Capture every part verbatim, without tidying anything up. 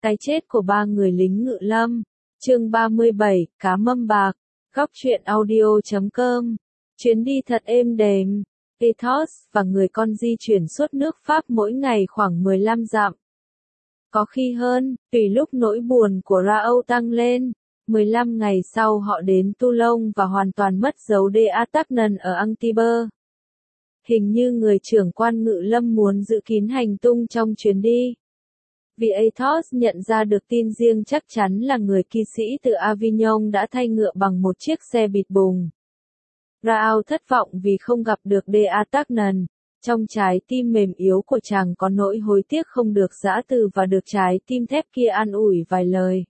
Cái chết của ba người lính ngự lâm. Chương ba mươi bảy, cá mâm bạc. Góc truyện audio chấm com. Chuyến đi thật êm đềm. Athos và người con di chuyển suốt nước Pháp mỗi ngày khoảng mười lăm dặm. Có khi hơn, tùy lúc nỗi buồn của Raoul tăng lên. mười lăm ngày sau họ đến Toulon và hoàn toàn mất dấu D'Artagnan ở Antibes. Hình như người trưởng quan ngự lâm muốn giữ kín hành tung trong chuyến đi. Vì Athos nhận ra được tin riêng chắc chắn là người kỵ sĩ từ Avignon đã thay ngựa bằng một chiếc xe bịt bùng. Raoul thất vọng vì không gặp được D'Artagnan. Trong trái tim mềm yếu của chàng có nỗi hối tiếc không được giã từ và được trái tim thép kia an ủi vài lời.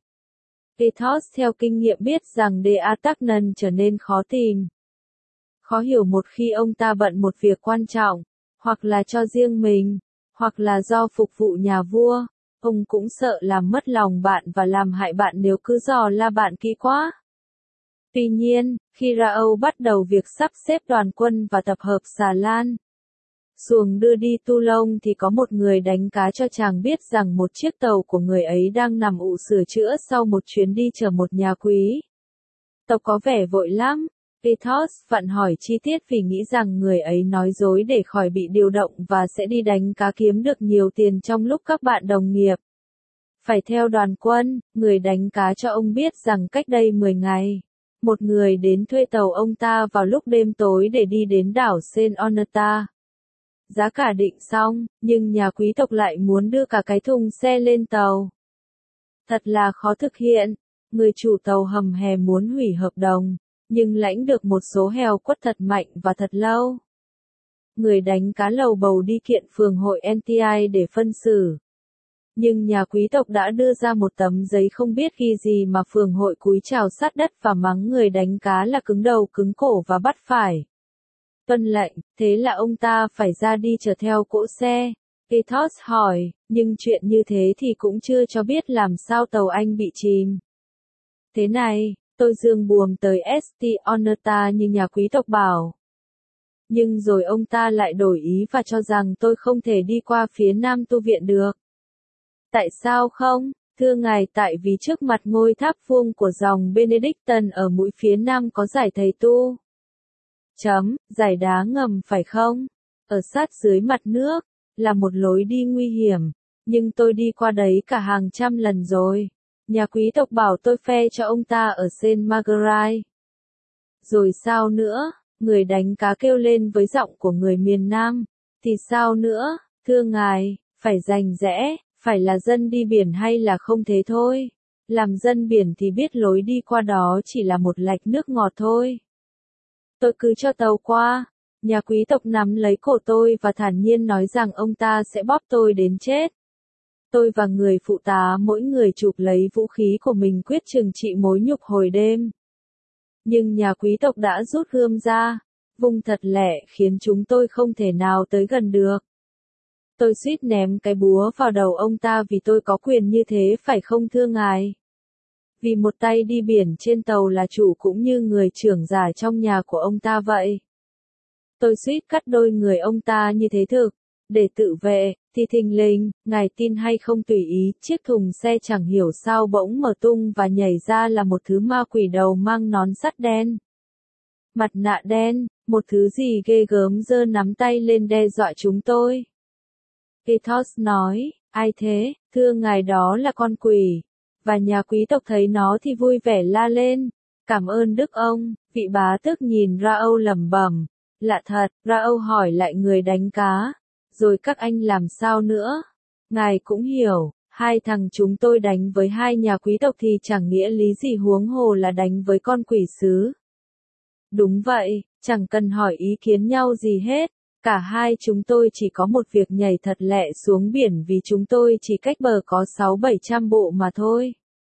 Athos theo kinh nghiệm biết rằng D'Artagnan trở nên khó tìm. Khó hiểu một khi ông ta bận một việc quan trọng, hoặc là cho riêng mình, hoặc là do phục vụ nhà vua. Ông cũng sợ làm mất lòng bạn và làm hại bạn nếu cứ dò la bạn kỹ quá. Tuy nhiên, khi Raoul bắt đầu việc sắp xếp đoàn quân và tập hợp xà lan, xuồng đưa đi Toulon thì có một người đánh cá cho chàng biết rằng một chiếc tàu của người ấy đang nằm ụ sửa chữa sau một chuyến đi chở một nhà quý. Tàu có vẻ vội lắm. Athos vặn hỏi chi tiết vì nghĩ rằng người ấy nói dối để khỏi bị điều động và sẽ đi đánh cá kiếm được nhiều tiền trong lúc các bạn đồng nghiệp phải theo đoàn quân. Người đánh cá cho ông biết rằng cách đây mười ngày, một người đến thuê tàu ông ta vào lúc đêm tối để đi đến đảo Saint-Honesta. Giá cả định xong, nhưng nhà quý tộc lại muốn đưa cả cái thùng xe lên tàu. Thật là khó thực hiện. Người chủ tàu hầm hè muốn hủy hợp đồng, nhưng lãnh được một số heo quất thật mạnh và thật lâu. Người đánh cá lầu bầu đi kiện phường hội en tê i để phân xử. Nhưng nhà quý tộc đã đưa ra một tấm giấy không biết ghi gì mà phường hội cúi chào sát đất và mắng người đánh cá là cứng đầu cứng cổ và bắt phải tuân lệnh. Thế là ông ta phải ra đi chở theo cỗ xe. Athos hỏi, nhưng chuyện như thế thì cũng chưa cho biết làm sao tàu anh bị chìm. Thế này, tôi dương buồm tới Saint-Honesta như nhà quý tộc bảo. Nhưng rồi ông ta lại đổi ý và cho rằng tôi không thể đi qua phía nam tu viện được. Tại sao không? Thưa ngài, tại vì trước mặt ngôi tháp vuông của dòng Benedictine ở mũi phía nam có dải thầy tu. Chấm, dải đá ngầm phải không? Ở sát dưới mặt nước, là một lối đi nguy hiểm. Nhưng tôi đi qua đấy cả hàng trăm lần rồi. Nhà quý tộc bảo tôi phe cho ông ta ở Saint Marguerite. Rồi sao nữa? Người đánh cá kêu lên với giọng của người miền Nam. Thì sao nữa? Thưa ngài, phải rành rẽ, phải là dân đi biển hay là không thế thôi. Làm dân biển thì biết lối đi qua đó chỉ là một lạch nước ngọt thôi. Tôi cứ cho tàu qua. Nhà quý tộc nắm lấy cổ tôi và thản nhiên nói rằng ông ta sẽ bóp tôi đến chết. Tôi và người phụ tá mỗi người chụp lấy vũ khí của mình quyết trừng trị mối nhục hồi đêm. Nhưng nhà quý tộc đã rút gươm ra, vung thật lẹ khiến chúng tôi không thể nào tới gần được. Tôi suýt ném cái búa vào đầu ông ta vì tôi có quyền như thế phải không thưa ngài? Vì một tay đi biển trên tàu là chủ cũng như người trưởng giả trong nhà của ông ta vậy. Tôi suýt cắt đôi người ông ta như thế thực. Để tự vệ, thì thình lình, ngài tin hay không tùy ý, chiếc thùng xe chẳng hiểu sao bỗng mở tung và nhảy ra là một thứ ma quỷ đầu mang nón sắt đen, mặt nạ đen, một thứ gì ghê gớm giơ nắm tay lên đe dọa chúng tôi. Athos nói, ai thế, thưa ngài đó là con quỷ. Và nhà quý tộc thấy nó thì vui vẻ la lên, cảm ơn đức ông. Vị bá tước nhìn Raoul lẩm bẩm, lạ thật. Raoul hỏi lại người đánh cá. Rồi các anh làm sao nữa? Ngài cũng hiểu, hai thằng chúng tôi đánh với hai nhà quý tộc thì chẳng nghĩa lý gì huống hồ là đánh với con quỷ sứ. Đúng vậy, chẳng cần hỏi ý kiến nhau gì hết. Cả hai chúng tôi chỉ có một việc nhảy thật lẹ xuống biển vì chúng tôi chỉ cách bờ có sáu bảy trăm bộ mà thôi.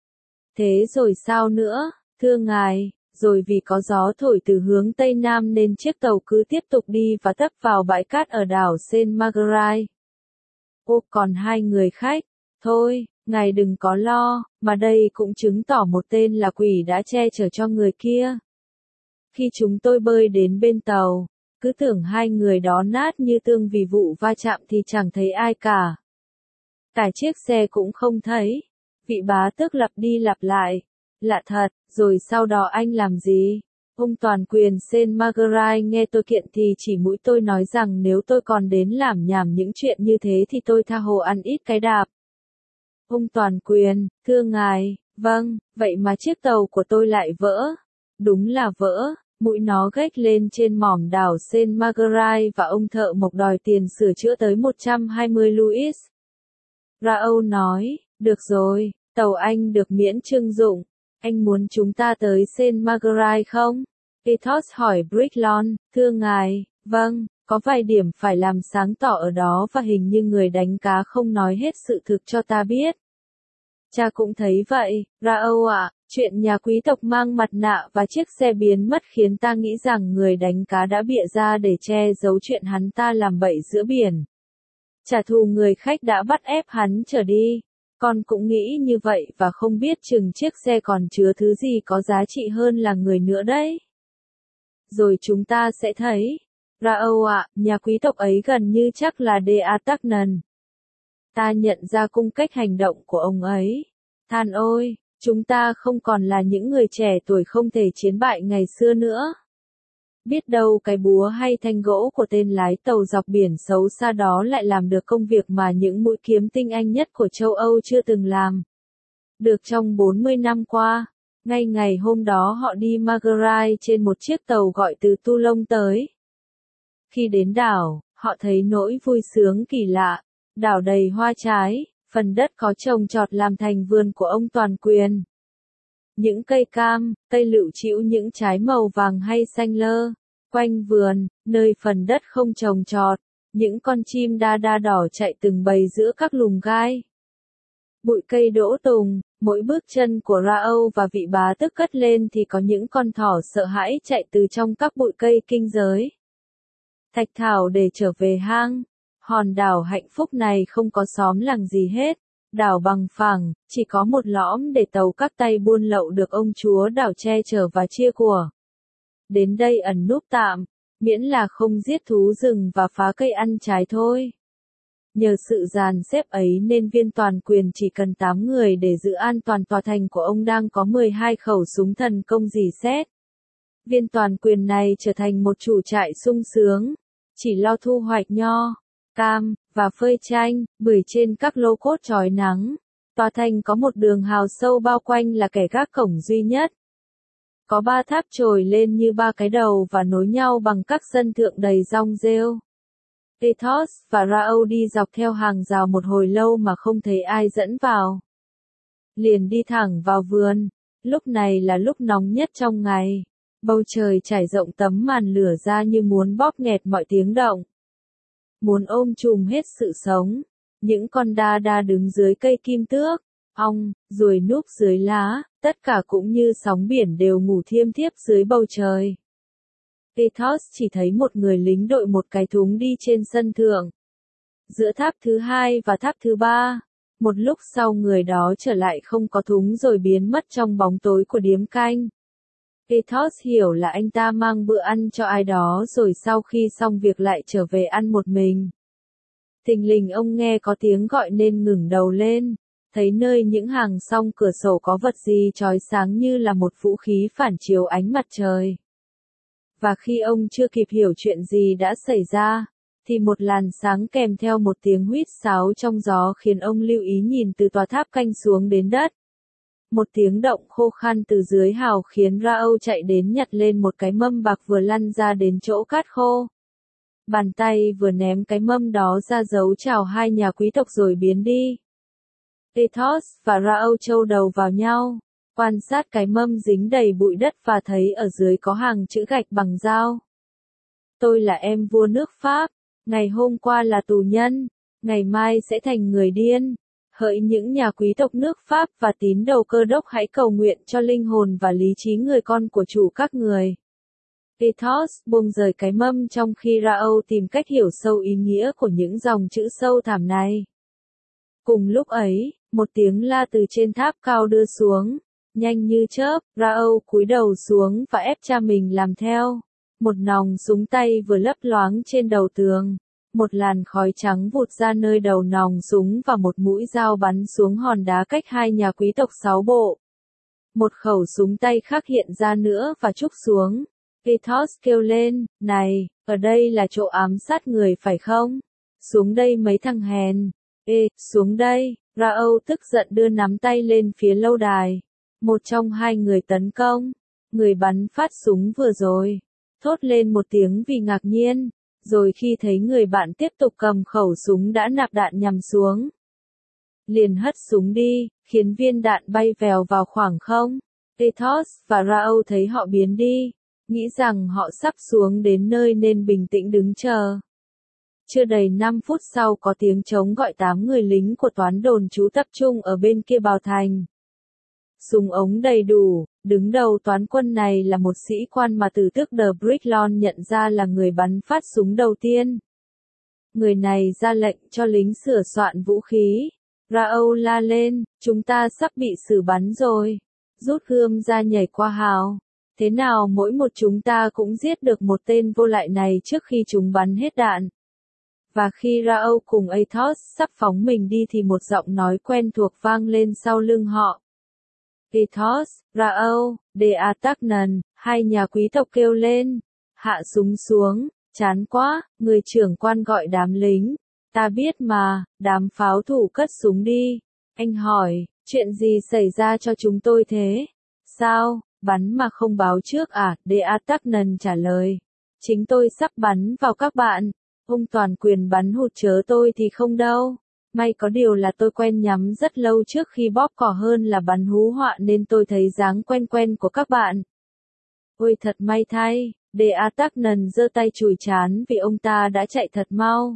Thế rồi sao nữa, thưa ngài? Rồi vì có gió thổi từ hướng Tây Nam nên chiếc tàu cứ tiếp tục đi và tấp vào bãi cát ở đảo Saint Marguerite. Ô, còn hai người khách. Thôi, ngài đừng có lo, mà đây cũng chứng tỏ một tên là quỷ đã che chở cho người kia. Khi chúng tôi bơi đến bên tàu, cứ tưởng hai người đó nát như tương vì vụ va chạm thì chẳng thấy ai cả. Cả chiếc xe cũng không thấy. Vị bá tước lặp đi lặp lại. Lạ thật, rồi sau đó anh làm gì? Ông toàn quyền Saint Marguerite nghe tôi kiện thì chỉ mũi tôi nói rằng nếu tôi còn đến làm nhảm những chuyện như thế thì tôi tha hồ ăn ít cái đạp. Ông toàn quyền, thưa ngài, vâng, vậy mà chiếc tàu của tôi lại vỡ. Đúng là vỡ, mũi nó gách lên trên mỏm đảo Saint Marguerite và ông thợ mộc đòi tiền sửa chữa tới một trăm hai mươi Louis. Raoul nói, được rồi, tàu anh được miễn trưng dụng. Anh muốn chúng ta tới Saint Marguerite không? Athos hỏi Bricklon, thưa ngài, vâng, có vài điểm phải làm sáng tỏ ở đó và hình như người đánh cá không nói hết sự thực cho ta biết. Cha cũng thấy vậy, Raoul ạ, chuyện nhà quý tộc mang mặt nạ và chiếc xe biến mất khiến ta nghĩ rằng người đánh cá đã bịa ra để che giấu chuyện hắn ta làm bậy giữa biển. Trả thù người khách đã bắt ép hắn trở đi. Con cũng nghĩ như vậy và không biết chừng chiếc xe còn chứa thứ gì có giá trị hơn là người nữa đấy. Rồi chúng ta sẽ thấy. Raoul ạ, nhà quý tộc ấy gần như chắc là D'Artagnan. Ta nhận ra cung cách hành động của ông ấy. Than ôi, chúng ta không còn là những người trẻ tuổi không thể chiến bại ngày xưa nữa. Biết đâu cái búa hay thanh gỗ của tên lái tàu dọc biển xấu xa đó lại làm được công việc mà những mũi kiếm tinh anh nhất của châu Âu chưa từng làm. Được trong bốn mươi năm qua, ngay ngày hôm đó họ đi Marguerite trên một chiếc tàu gọi từ Toulon tới. Khi đến đảo, họ thấy nỗi vui sướng kỳ lạ, đảo đầy hoa trái, phần đất có trồng trọt làm thành vườn của ông toàn quyền. Những cây cam, cây lựu chĩu những trái màu vàng hay xanh lơ, quanh vườn, nơi phần đất không trồng trọt, những con chim đa đa đỏ chạy từng bầy giữa các lùm gai. Bụi cây đỗ tùng, mỗi bước chân của Raoul và vị bá tước cất lên thì có những con thỏ sợ hãi chạy từ trong các bụi cây kinh giới. Thạch thảo để trở về hang, hòn đảo hạnh phúc này không có xóm làng gì hết. Đảo bằng phẳng, chỉ có một lõm để tàu các tay buôn lậu được ông chúa đảo che chở và chia của. Đến đây ẩn núp tạm, miễn là không giết thú rừng và phá cây ăn trái thôi. Nhờ sự dàn xếp ấy nên viên toàn quyền chỉ cần tám người để giữ an toàn tòa thành của ông đang có mười hai khẩu súng thần công dì xét. Viên toàn quyền này trở thành một chủ trại sung sướng, chỉ lo thu hoạch nho, cam, và phơi chanh, bưởi trên các lô cốt chói nắng. Tòa thành có một đường hào sâu bao quanh là kẻ gác cổng duy nhất. Có ba tháp trồi lên như ba cái đầu và nối nhau bằng các sân thượng đầy rong rêu. Athos và Raoul đi dọc theo hàng rào một hồi lâu mà không thấy ai dẫn vào. Liền đi thẳng vào vườn. Lúc này là lúc nóng nhất trong ngày. Bầu trời trải rộng tấm màn lửa ra như muốn bóp nghẹt mọi tiếng động. Muốn ôm chùm hết sự sống. Những con đa đa đứng dưới cây kim tước, ong, ruồi núp dưới lá, tất cả cũng như sóng biển đều ngủ thiêm thiếp dưới bầu trời. Athos chỉ thấy một người lính đội một cái thúng đi trên sân thượng. Giữa tháp thứ hai và tháp thứ ba, một lúc sau người đó trở lại không có thúng rồi biến mất trong bóng tối của điếm canh. Athos hiểu là anh ta mang bữa ăn cho ai đó rồi sau khi xong việc lại trở về ăn một mình. Thình lình ông nghe có tiếng gọi nên ngẩng đầu lên, thấy nơi những hàng song cửa sổ có vật gì chói sáng như là một vũ khí phản chiếu ánh mặt trời. Và khi ông chưa kịp hiểu chuyện gì đã xảy ra, thì một làn sáng kèm theo một tiếng huýt sáo trong gió khiến ông lưu ý nhìn từ tòa tháp canh xuống đến đất. Một tiếng động khô khan từ dưới hào khiến Raoul chạy đến nhặt lên một cái mâm bạc vừa lăn ra đến chỗ cát khô. Bàn tay vừa ném cái mâm đó ra dấu chào hai nhà quý tộc rồi biến đi. Athos và Raoul châu đầu vào nhau, quan sát cái mâm dính đầy bụi đất và thấy ở dưới có hàng chữ gạch bằng dao. Tôi là em vua nước Pháp, ngày hôm qua là tù nhân, ngày mai sẽ thành người điên. Hỡi những nhà quý tộc nước Pháp và tín đồ Cơ đốc hãy cầu nguyện cho linh hồn và lý trí người con của chủ các người. Athos buông rời cái mâm trong khi Raoul tìm cách hiểu sâu ý nghĩa của những dòng chữ sâu thẳm này. Cùng lúc ấy, một tiếng la từ trên tháp cao đưa xuống, nhanh như chớp, Raoul cúi đầu xuống và ép cha mình làm theo. Một nòng súng tay vừa lấp loáng trên đầu tường, Một làn khói trắng vụt ra nơi đầu nòng súng và một mũi dao bắn xuống hòn đá cách hai nhà quý tộc sáu bộ. Một khẩu súng tay khác hiện ra nữa và trúc xuống. Athos kêu lên, này, ở đây là chỗ ám sát người phải không? Xuống đây mấy thằng hèn. Ê, xuống đây. Raoul tức giận đưa nắm tay lên phía lâu đài. Một trong hai người tấn công. Người bắn phát súng vừa rồi. Thốt lên một tiếng vì ngạc nhiên. Rồi khi thấy người bạn tiếp tục cầm khẩu súng đã nạp đạn nhằm xuống. Liền hất súng đi, khiến viên đạn bay vèo vào khoảng không. Athos và Raoul thấy họ biến đi. Nghĩ rằng họ sắp xuống đến nơi nên bình tĩnh đứng chờ. Chưa đầy năm phút sau có tiếng trống gọi tám người lính của toán đồn trú tập trung ở bên kia bào thành. Súng ống đầy đủ, đứng đầu toán quân này là một sĩ quan mà từ tước de Bricklon nhận ra là người bắn phát súng đầu tiên. Người này ra lệnh cho lính sửa soạn vũ khí. Raoul la lên, chúng ta sắp bị xử bắn rồi. Rút gươm ra nhảy qua hào. Thế nào mỗi một chúng ta cũng giết được một tên vô lại này trước khi chúng bắn hết đạn. Và khi Raoul cùng Athos sắp phóng mình đi thì một giọng nói quen thuộc vang lên sau lưng họ. Athos, Raoul, D'Artagnan, hai nhà quý tộc kêu lên. Hạ súng xuống, chán quá, người trưởng quan gọi đám lính. Ta biết mà, đám pháo thủ cất súng đi. Anh hỏi, chuyện gì xảy ra cho chúng tôi thế? Sao, bắn mà không báo trước à? D'Artagnan trả lời. Chính tôi sắp bắn vào các bạn. Ông toàn quyền bắn hụt chớ tôi thì không đâu. May có điều là tôi quen nhắm rất lâu trước khi bóp cò hơn là bắn hú họa nên tôi thấy dáng quen quen của các bạn. Ôi thật may thay, D'Artagnan giơ tay chùi trán vì ông ta đã chạy thật mau.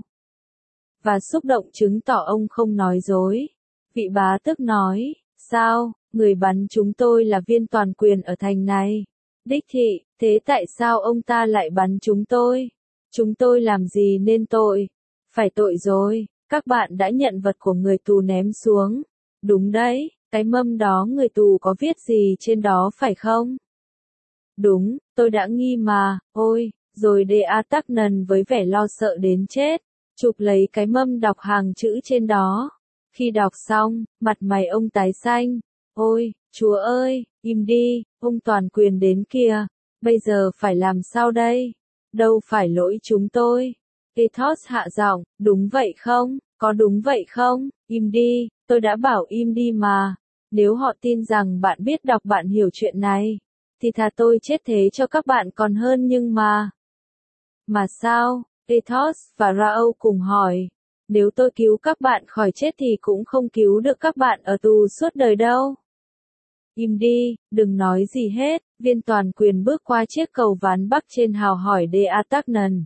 Và xúc động chứng tỏ ông không nói dối. Vị bá tước nói, sao, người bắn chúng tôi là viên toàn quyền ở thành này. Đích thị, thế tại sao ông ta lại bắn chúng tôi? Chúng tôi làm gì nên tội? Phải tội rồi, các bạn đã nhận vật của người tù ném xuống. Đúng đấy, cái mâm đó người tù có viết gì trên đó phải không? Đúng, tôi đã nghi mà, ôi, rồi D'Artagnan với vẻ lo sợ đến chết, chụp lấy cái mâm đọc hàng chữ trên đó. Khi đọc xong, mặt mày ông tái xanh. Ôi, Chúa ơi, im đi, ông toàn quyền đến kìa, bây giờ phải làm sao đây? Đâu phải lỗi chúng tôi. Athos hạ giọng, đúng vậy không? Có đúng vậy không? Im đi, tôi đã bảo im đi mà. Nếu họ tin rằng bạn biết đọc bạn hiểu chuyện này, thì thà tôi chết thế cho các bạn còn hơn nhưng mà... Mà sao? Athos và Raoul cùng hỏi. Nếu tôi cứu các bạn khỏi chết thì cũng không cứu được các bạn ở tù suốt đời đâu. Im đi, đừng nói gì hết. Viên toàn quyền bước qua chiếc cầu ván bắc trên hào hỏi D'Artagnan.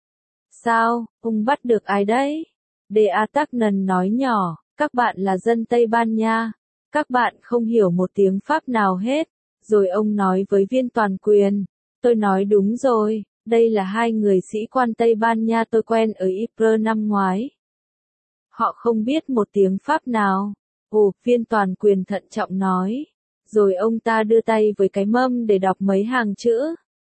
Sao, ông bắt được ai đấy? D'Artagnan nói nhỏ, các bạn là dân Tây Ban Nha. Các bạn không hiểu một tiếng Pháp nào hết. Rồi ông nói với viên toàn quyền. Tôi nói đúng rồi, đây là hai người sĩ quan Tây Ban Nha tôi quen ở Ypres năm ngoái. Họ không biết một tiếng Pháp nào. Ồ, viên toàn quyền thận trọng nói. Rồi ông ta đưa tay với cái mâm để đọc mấy hàng chữ.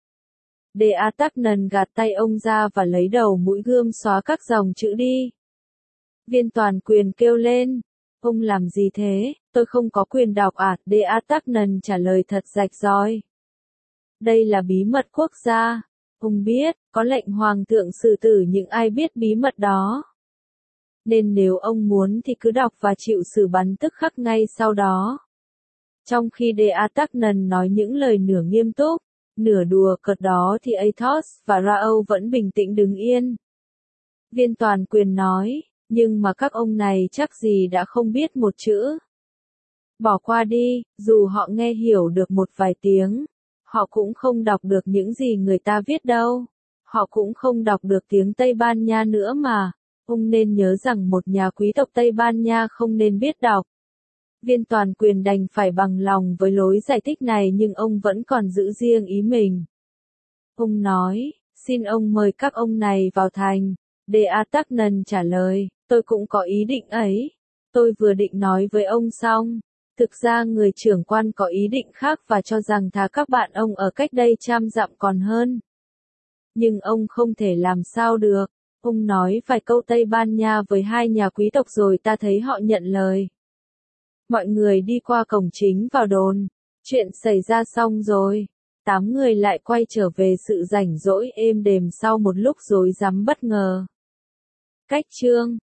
D'Artagnan gạt tay ông ra và lấy đầu mũi gươm xóa các dòng chữ đi. Viên toàn quyền kêu lên. Ông làm gì thế? Tôi không có quyền đọc à? D'Artagnan trả lời thật rạch ròi. Đây là bí mật quốc gia. Ông biết, có lệnh hoàng thượng xử tử những ai biết bí mật đó. Nên nếu ông muốn thì cứ đọc và chịu xử bắn tức khắc ngay sau đó. Trong khi D'Artagnan nói những lời nửa nghiêm túc, nửa đùa cợt đó thì Athos và Raoul vẫn bình tĩnh đứng yên. Viên toàn quyền nói, nhưng mà các ông này chắc gì đã không biết một chữ. Bỏ qua đi, dù họ nghe hiểu được một vài tiếng, họ cũng không đọc được những gì người ta viết đâu. Họ cũng không đọc được tiếng Tây Ban Nha nữa mà. Ông nên nhớ rằng một nhà quý tộc Tây Ban Nha không nên biết đọc. Viên toàn quyền đành phải bằng lòng với lối giải thích này nhưng ông vẫn còn giữ riêng ý mình. Ông nói, xin ông mời các ông này vào thành. D'Artagnan trả lời, tôi cũng có ý định ấy. Tôi vừa định nói với ông xong. Thực ra người trưởng quan có ý định khác và cho rằng thà các bạn ông ở cách đây trăm dặm còn hơn. Nhưng ông không thể làm sao được. Ông nói vài câu Tây Ban Nha với hai nhà quý tộc rồi ta thấy họ nhận lời. Mọi người đi qua cổng chính vào đồn. Chuyện xảy ra xong rồi. Tám người lại quay trở về sự rảnh rỗi êm đềm sau một lúc rối rắm bất ngờ. Cách chương